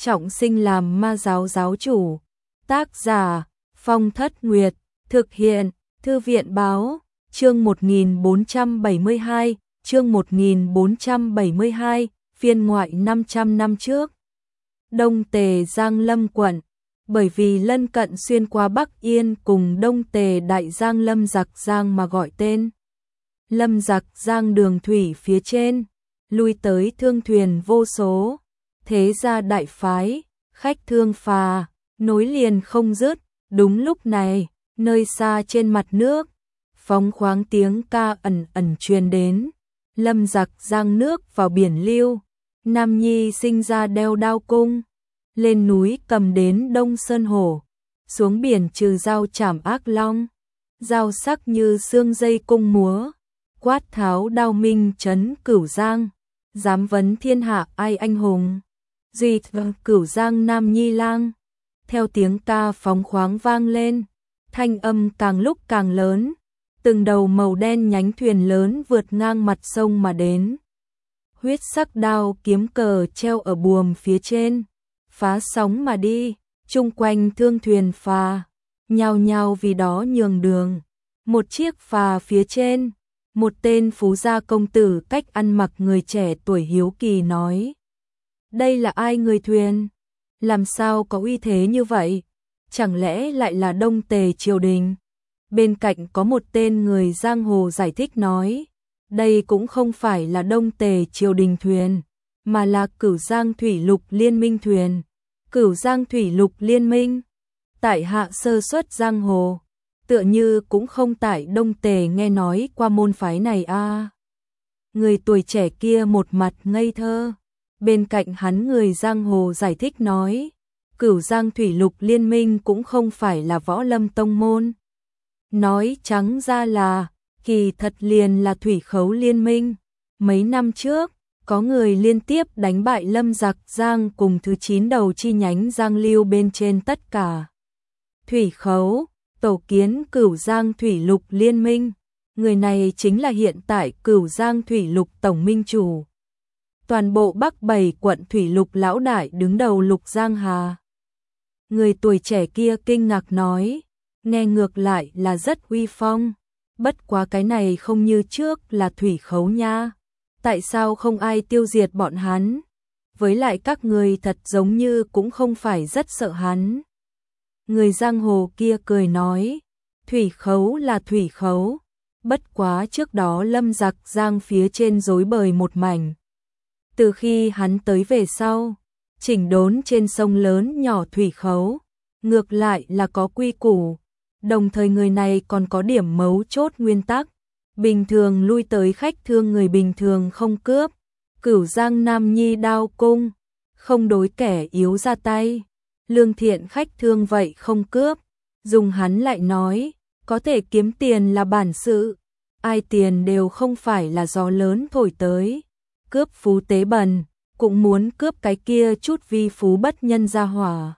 trọng sinh làm ma giáo giáo chủ. Tác giả Phong Thất Nguyệt, thực hiện Thư viện báo, chương 1472, chương 1472, phiên ngoại 500 năm trước. Đông Tề Giang Lâm quận, bởi vì lân cận xuyên qua Bắc Yên cùng Đông Tề Đại Giang Lâm Giặc Giang mà gọi tên. Lâm Giặc Giang đường thủy phía trên, lui tới thương thuyền vô số, thế gia đại phái, khách thương phà, nối liền không dứt. Đúng lúc này, nơi xa trên mặt nước, phóng khoáng tiếng ca ẩn ẩn truyền đến. Lâm Giặc Giang nước vào biển lưu, Nam Nhi sinh ra đeo đao cung, lên núi cầm đến Đông Sơn Hổ, xuống biển trừ dao chảm ác long, dao sắc như xương dây cung múa, quát tháo đao minh trấn Cửu Giang, dám vấn thiên hạ ai anh hùng, duy Cửu Giang Nam Nhi lang. Theo tiếng ca phóng khoáng vang lên, thanh âm càng lúc càng lớn, từng đầu màu đen nhánh thuyền lớn vượt ngang mặt sông mà đến. Huyết sắc đao kiếm cờ treo ở buồm phía trên, phá sóng mà đi, chung quanh thương thuyền phà, nhao nhao vì đó nhường đường. Một chiếc phà phía trên, một tên phú gia công tử cách ăn mặc người trẻ tuổi hiếu kỳ nói: đây là ai người thuyền? Làm sao có uy thế như vậy? Chẳng lẽ lại là Đông Tề triều đình? Bên cạnh có một tên người giang hồ giải thích nói: đây cũng không phải là Đông Tề triều đình thuyền, mà là Cửu Giang Thủy Lục Liên Minh thuyền. Cửu Giang Thủy Lục Liên Minh, tại hạ sơ suất giang hồ, tựa như cũng không tại Đông Tề nghe nói qua môn phái này a. Người tuổi trẻ kia một mặt ngây thơ. Bên cạnh hắn người giang hồ giải thích nói: Cửu Giang Thủy Lục Liên Minh cũng không phải là võ lâm tông môn. Nói trắng ra là, kỳ thật liền là thủy khấu liên minh. Mấy năm trước, có người liên tiếp đánh bại Lâm Giặc Giang cùng thứ 9 đầu chi nhánh Giang Lưu bên trên tất cả. Thủy khấu, tổ kiến Cửu Giang Thủy Lục Liên Minh. Người này chính là hiện tại Cửu Giang Thủy Lục tổng minh chủ. Toàn bộ Bắc 7 quận Thủy Lục lão đại đứng đầu Lục Giang Hà. Người tuổi trẻ kia kinh ngạc nói, nghe ngược lại là rất uy phong, bất quá cái này không như trước là thủy khấu nha. Tại sao không ai tiêu diệt bọn hắn? Với lại các người thật giống như cũng không phải rất sợ hắn. Người giang hồ kia cười nói, thủy khấu là thủy khấu, bất quá trước đó Lâm Giặc Giang phía trên rối bời một mảnh. Từ khi hắn tới về sau, chỉnh đốn trên sông lớn nhỏ thủy khấu, ngược lại là có quy củ, đồng thời người này còn có điểm mấu chốt nguyên tắc, bình thường lui tới khách thương người bình thường không cướp, Cửu Giang Nam Nhi đao cung, không đối kẻ yếu ra tay, lương thiện khách thương vậy không cướp. Dùng hắn lại nói, có thể kiếm tiền là bản sự, ai tiền đều không phải là gió lớn thổi tới. Cướp phú tế bần, cũng muốn cướp cái kia chút vi phú bất nhân ra hỏa.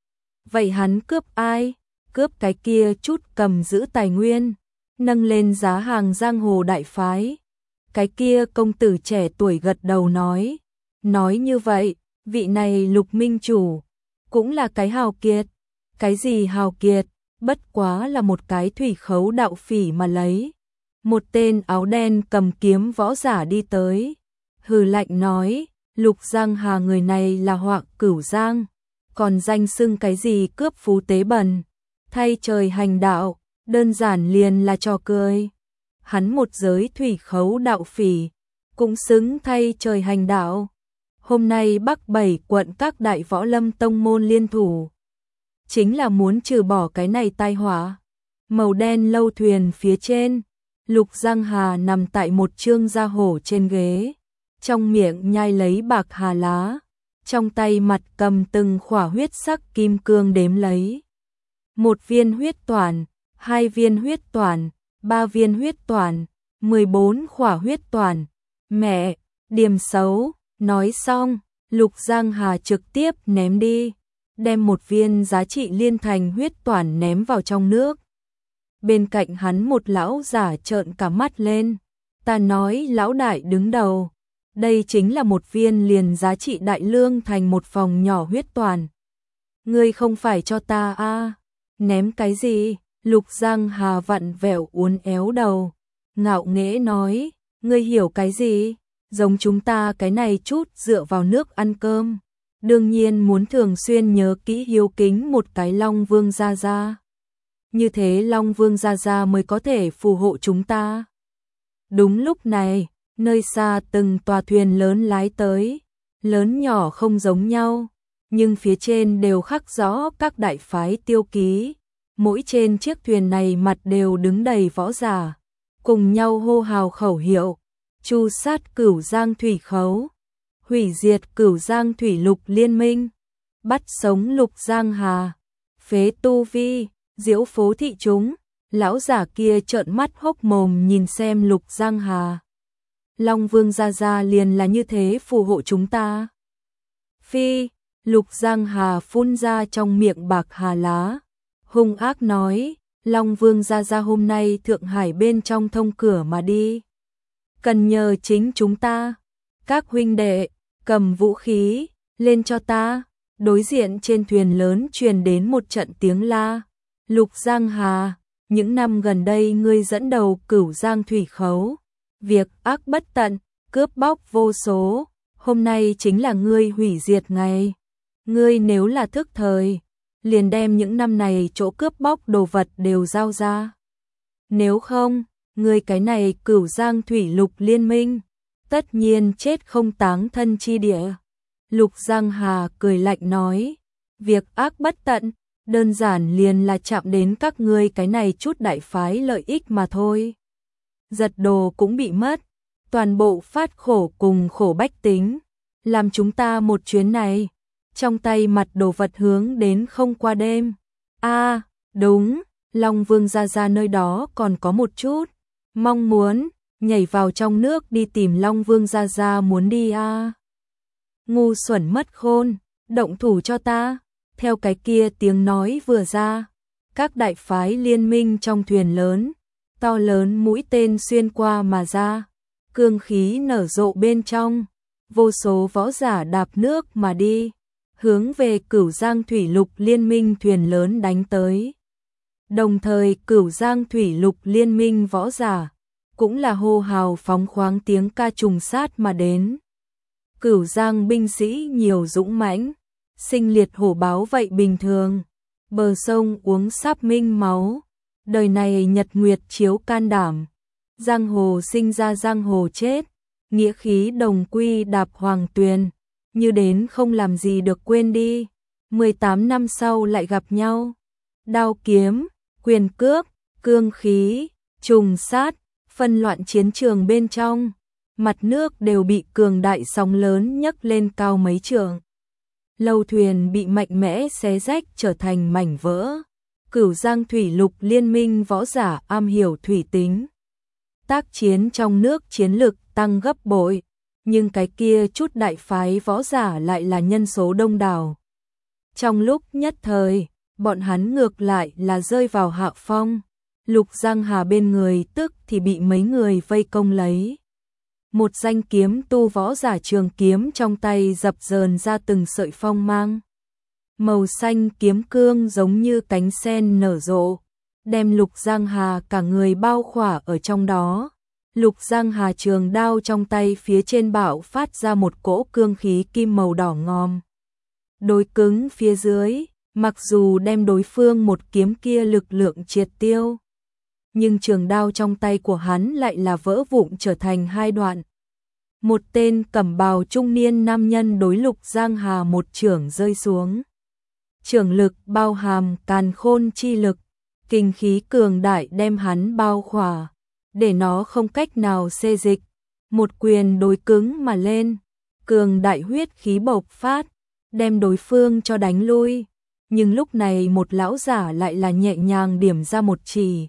Vậy hắn cướp ai? Cướp cái kia chút cầm giữ tài nguyên, nâng lên giá hàng giang hồ đại phái. Cái kia công tử trẻ tuổi gật đầu nói như vậy, vị này Lục minh chủ, cũng là cái hào kiệt. Cái gì hào kiệt, bất quá là một cái thủy khấu đạo phỉ mà lấy. Một tên áo đen cầm kiếm võ giả đi tới, hừ lạnh nói, Lục Giang Hà người này là họa Cửu Giang, còn danh xưng cái gì cướp phú tế bần, thay trời hành đạo, đơn giản liền là trò cười. Hắn một giới thủy khấu đạo phỉ, cũng xứng thay trời hành đạo. Hôm nay Bắc 7 quận các đại võ lâm tông môn liên thủ, chính là muốn trừ bỏ cái này tai họa. Màu đen lâu thuyền phía trên, Lục Giang Hà nằm tại một trương da hổ trên ghế, trong miệng nhai lấy bạc hà lá, trong tay mặt cầm từng khỏa huyết sắc kim cương đếm lấy. 1 viên huyết toản, 2 viên huyết toản, 3 viên huyết toản, 14 khỏa huyết toản. Mẹ, điềm xấu. Nói xong, Lục Giang Hà trực tiếp ném đi, đem 1 viên giá trị liên thành huyết toản ném vào trong nước. Bên cạnh hắn một lão giả trợn cả mắt lên, ta nói lão đại đứng đầu, Đây chính là một viên liền giá trị đại lương thành một phòng nhỏ huyết toàn. Ngươi không phải cho ta a? Ném cái gì? Lục Giang Hà vặn vẹo uốn éo đầu, ngạo nghễ nói, ngươi hiểu cái gì? Giống chúng ta cái này chút dựa vào nước ăn cơm, đương nhiên muốn thường xuyên nhớ kỹ hiếu kính một cái Long Vương gia gia. Như thế Long Vương gia gia mới có thể phù hộ chúng ta. Đúng lúc này, nơi xa từng tòa thuyền lớn lái tới, lớn nhỏ không giống nhau, nhưng phía trên đều khắc rõ các đại phái tiêu ký. Mỗi trên chiếc thuyền này mặt đều đứng đầy võ giả, cùng nhau hô hào khẩu hiệu, chu sát Cửu Giang thủy khấu, hủy diệt Cửu Giang thủy lục liên minh, bắt sống Lục Giang Hà, phế tu vi, diễu phố thị chúng. Lão giả kia trợn mắt hốc mồm nhìn xem Lục Giang Hà. Long Vương gia gia liền là như thế phù hộ chúng ta. Phi, Lục Giang Hà phun ra trong miệng bạc hà lá, hung ác nói, Long Vương gia gia hôm nay Thượng Hải bên trong thông cửa mà đi. Cần nhờ chính chúng ta. Các huynh đệ, cầm vũ khí, lên cho ta. Đối diện trên thuyền lớn truyền đến một trận tiếng la. Lục Giang Hà, những năm gần đây ngươi dẫn đầu Cửu Giang thủy khấu, việc ác bất tận, cướp bóc vô số, hôm nay chính là ngươi hủy diệt ngày. Ngươi nếu là thức thời, liền đem những năm này chỗ cướp bóc đồ vật đều giao ra. Nếu không, ngươi cái này Cửu Giang thủy lục liên minh, tất nhiên chết không táng thân chi địa. Lục Giang Hà cười lạnh nói, việc ác bất tận, đơn giản liền là chạm đến các ngươi cái này chút đại phái lợi ích mà thôi. Giật đồ cũng bị mất, toàn bộ phát khổ cùng khổ bách tính, làm chúng ta một chuyến này, trong tay mặt đồ vật hướng đến không qua đêm. A, đúng, Long Vương gia gia nơi đó còn có một chút mong muốn, nhảy vào trong nước đi tìm Long Vương gia gia muốn đi a. Ngu xuẩn mất khôn, động thủ cho ta. Theo cái kia tiếng nói vừa ra, các đại phái liên minh trong thuyền lớn, to lớn mũi tên xuyên qua mà ra, cương khí nở rộ bên trong, vô số võ giả đạp nước mà đi, hướng về Cửu Giang thủy lục liên minh thuyền lớn đánh tới. Đồng thời Cửu Giang thủy lục liên minh võ giả, cũng là hô hào phóng khoáng tiếng ca trùng sát mà đến. Cửu Giang binh sĩ nhiều dũng mãnh, sinh liệt hổ báo vậy bình thường, bờ sông uống sáp minh máu, đời này nhật nguyệt chiếu can đảm, giang hồ sinh ra giang hồ chết, nghĩa khí đồng quy đạp hoàng tuyền, như đến không làm gì được quên đi, 18 năm sau lại gặp nhau, đao kiếm, quyền cước, cương khí, trùng sát, phân loạn chiến trường bên trong, mặt nước đều bị cường đại sóng lớn nhấc lên cao mấy trượng. Lâu thuyền bị mạnh mẽ xé rách trở thành mảnh vỡ. Cửu Giang thủy lục liên minh võ giả am hiểu thủy tính, tác chiến trong nước chiến lực tăng gấp bội, nhưng cái kia chút đại phái võ giả lại là nhân số đông đảo. Trong lúc nhất thời, bọn hắn ngược lại là rơi vào hạ phong. Lục Giang Hà bên người tức thì bị mấy người vây công lấy. Một danh kiếm tu võ giả trường kiếm trong tay dập dờn ra từng sợi phong mang. Màu xanh kiếm cương giống như cánh sen nở rộ, đem Lục Giang Hà cả người bao khỏa ở trong đó. Lục Giang Hà trường đao trong tay phía trên bạo phát ra một cỗ cương khí kim màu đỏ ngòm. Đối cứng phía dưới, mặc dù đem đối phương một kiếm kia lực lượng triệt tiêu, nhưng trường đao trong tay của hắn lại là vỡ vụn trở thành hai đoạn. Một tên cẩm bào trung niên nam nhân đối Lục Giang Hà một chưởng rơi xuống. Chưởng lực bao hàm càn khôn chi lực, kinh khí cường đại đem hắn bao khỏa, để nó không cách nào xê dịch. Một quyền đối cứng mà lên, cường đại huyết khí bộc phát, đem đối phương cho đánh lui. Nhưng lúc này một lão giả lại là nhẹ nhàng điểm ra một chỉ.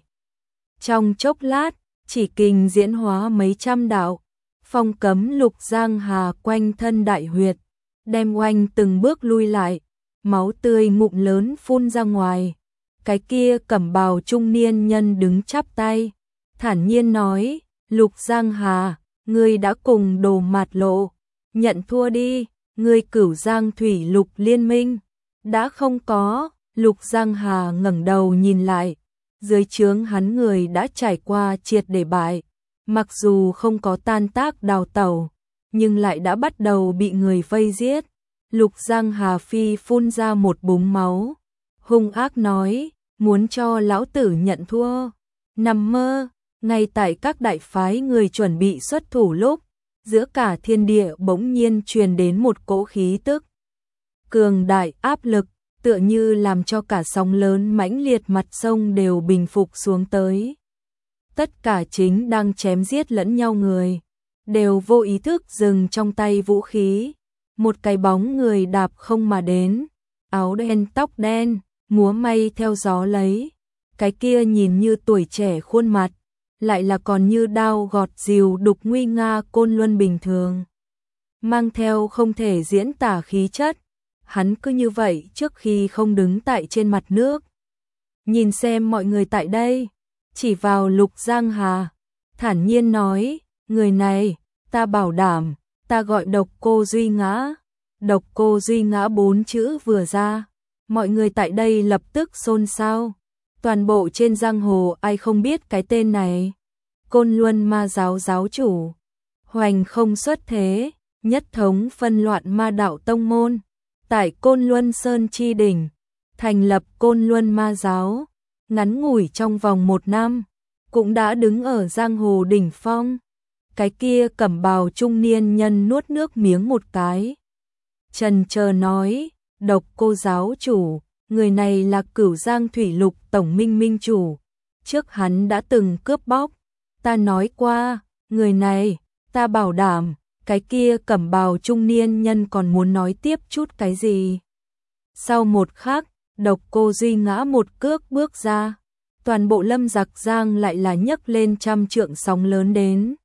Trong chốc lát, chỉ kình diễn hóa mấy trăm đạo, phong cấm Lục Giang Hà quanh thân đại huyệt, đem oanh từng bước lui lại, máu tươi ngụm lớn phun ra ngoài. Cái kia cẩm bào trung niên nhân đứng chắp tay, thản nhiên nói, Lục Giang Hà, ngươi đã cùng Đồ Mạt Lộ nhận thua đi, ngươi Cửu Giang Thủy Lục liên minh đã không có. Lục Giang Hà ngẩng đầu nhìn lại, dưới trướng hắn người đã trải qua triệt để bại, mặc dù không có tan tác đào tẩu, nhưng lại đã bắt đầu bị người vây giết. Lục Giang Hà phi phun ra một búng máu, hung ác nói, muốn cho lão tử nhận thua, nằm mơ. Ngay tại các đại phái người chuẩn bị xuất thủ lúc, giữa cả thiên địa bỗng nhiên truyền đến một cỗ khí tức cường đại áp lực, tựa như làm cho cả sóng lớn mãnh liệt mặt sông đều bình phục xuống tới. Tất cả chính đang chém giết lẫn nhau người, đều vô ý thức dừng trong tay vũ khí. Một cái bóng người đạp không mà đến, áo đen tóc đen, múa may theo gió lấy. Cái kia nhìn như tuổi trẻ khuôn mặt, lại là còn như đao gọt rìu đục nguy nga côn luân bình thường. Mang theo không thể diễn tả khí chất, hắn cứ như vậy trước khi không đứng tại trên mặt nước. Nhìn xem mọi người tại đây, chỉ vào Lục Giang Hà, thản nhiên nói, người này, ta bảo đảm, ta gọi Độc Cô Duy Ngã. Độc Cô Duy Ngã 4 chữ vừa ra, mọi người tại đây lập tức xôn xao. Toàn bộ trên giang hồ ai không biết cái tên này. Côn Luân Ma giáo giáo chủ, hoành không xuất thế, nhất thống phân loạn ma đạo tông môn, tại Côn Luân Sơn chi đỉnh, thành lập Côn Luân Ma giáo, ngắn ngủi trong vòng 1 năm, cũng đã đứng ở giang hồ đỉnh phong. Cái kia cẩm bào trung niên nhân nuốt nước miếng một cái, chần chờ nói, Độc Cô giáo chủ, người này là Cửu Giang Thủy Lục tổng minh minh chủ, trước hắn đã từng cướp bóc, ta nói qua, người này, ta bảo đảm. Cái kia cẩm bào trung niên nhân còn muốn nói tiếp chút cái gì. Sau một khắc, Độc Cô Duy Ngã một cước bước ra, toàn bộ Lâm Giặc Giang lại là nhấc lên trăm trượng sóng lớn đến.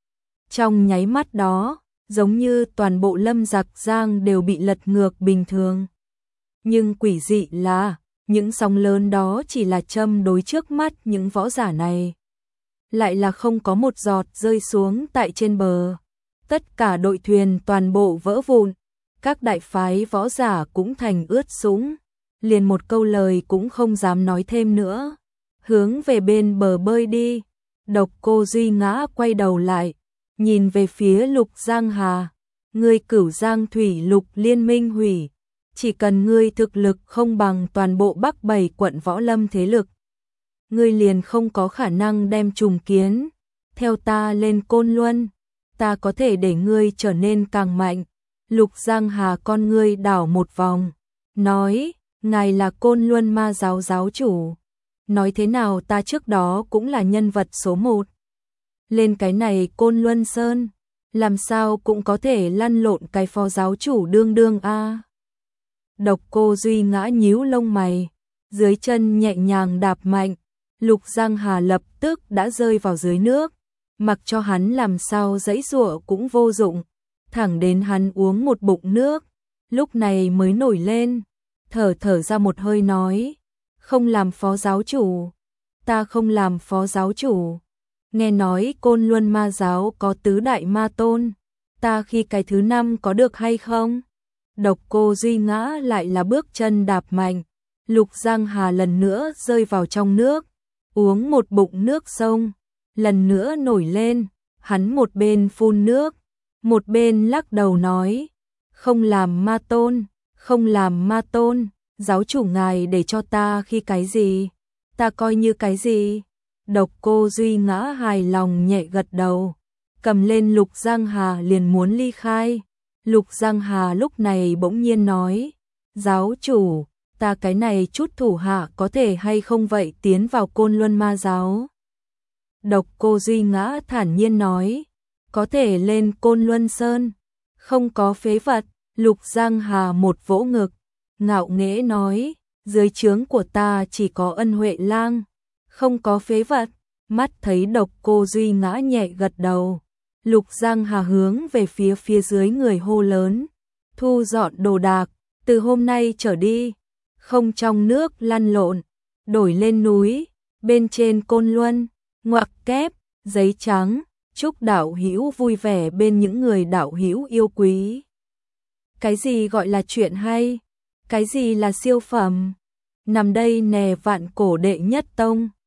Trong nháy mắt đó, giống như toàn bộ Lâm Giặc Giang đều bị lật ngược bình thường. Nhưng quỷ dị là, những sóng lớn đó chỉ là châm đối trước mắt những võ giả này. Lại là không có một giọt rơi xuống tại trên bờ. Tất cả đội thuyền toàn bộ vỡ vụn, các đại phái võ giả cũng thành ướt sũng, liền một câu lời cũng không dám nói thêm nữa, hướng về bên bờ bơi đi. Độc Cô Duy Ngã quay đầu lại, nhìn về phía Lục Giang Hà, ngươi Cửu Giang Thủy Lục liên minh hủy, chỉ cần ngươi thực lực không bằng toàn bộ Bắc 7 quận võ lâm thế lực, ngươi liền không có khả năng đem trùng kiến, theo ta lên Côn Luân. Ta có thể để ngươi trở nên càng mạnh. Lục Giang Hà con ngươi đảo một vòng, nói, ngài là Côn Luân Ma giáo giáo chủ. Nói thế nào ta trước đó cũng là nhân vật số 1. Lên cái này Côn Luân Sơn, làm sao cũng có thể lăn lộn cái phó giáo chủ đương đương a. Độc Cô Duy Ngã nhíu lông mày, dưới chân nhẹ nhàng đạp mạnh, Lục Giang Hà lập tức đã rơi vào dưới nước. Mặc cho hắn làm sao giãy giụa cũng vô dụng, thẳng đến hắn uống một bụng nước, lúc này mới nổi lên, thở ra một hơi nói, không làm phó giáo chủ, ta không làm phó giáo chủ. Nghe nói Côn Luân Ma giáo có tứ đại ma tôn, ta khi cái thứ 5 có được hay không? Độc Cô Duy Ngã lại là bước chân đạp mạnh, Lục Giang Hà lần nữa rơi vào trong nước, uống một bụng nước sông. Lần nữa nổi lên, hắn một bên phun nước, một bên lắc đầu nói, không làm ma tôn, không làm ma tôn, giáo chủ ngài để cho ta khi cái gì, ta coi như cái gì. Độc Cô Duy Ngã hài lòng nhẹ gật đầu, cầm lên Lục Giang Hà liền muốn ly khai. Lục Giang Hà lúc này bỗng nhiên nói, giáo chủ, ta cái này chút thủ hạ có thể hay không vậy tiến vào Côn Luân Ma giáo? Độc Cô Duy Ngã thản nhiên nói, có thể lên Côn Luân Sơn, không có phế vật. Lục Giang Hà một vỗ ngực, ngạo nghễ nói, dưới trướng của ta chỉ có Ân Huệ Lang, không có phế vật. Mắt thấy Độc Cô Duy Ngã nhẹ gật đầu, Lục Giang Hà hướng về phía dưới người hô lớn, thu dọn đồ đạc, từ hôm nay trở đi, không trong nước lăn lộn, đổi lên núi, bên trên Côn Luân, ngoặc kép, giấy trắng, chúc đạo hữu vui vẻ bên những người đạo hữu yêu quý. Cái gì gọi là chuyện hay? Cái gì là siêu phẩm? Nằm đây nè vạn cổ đệ nhất tông.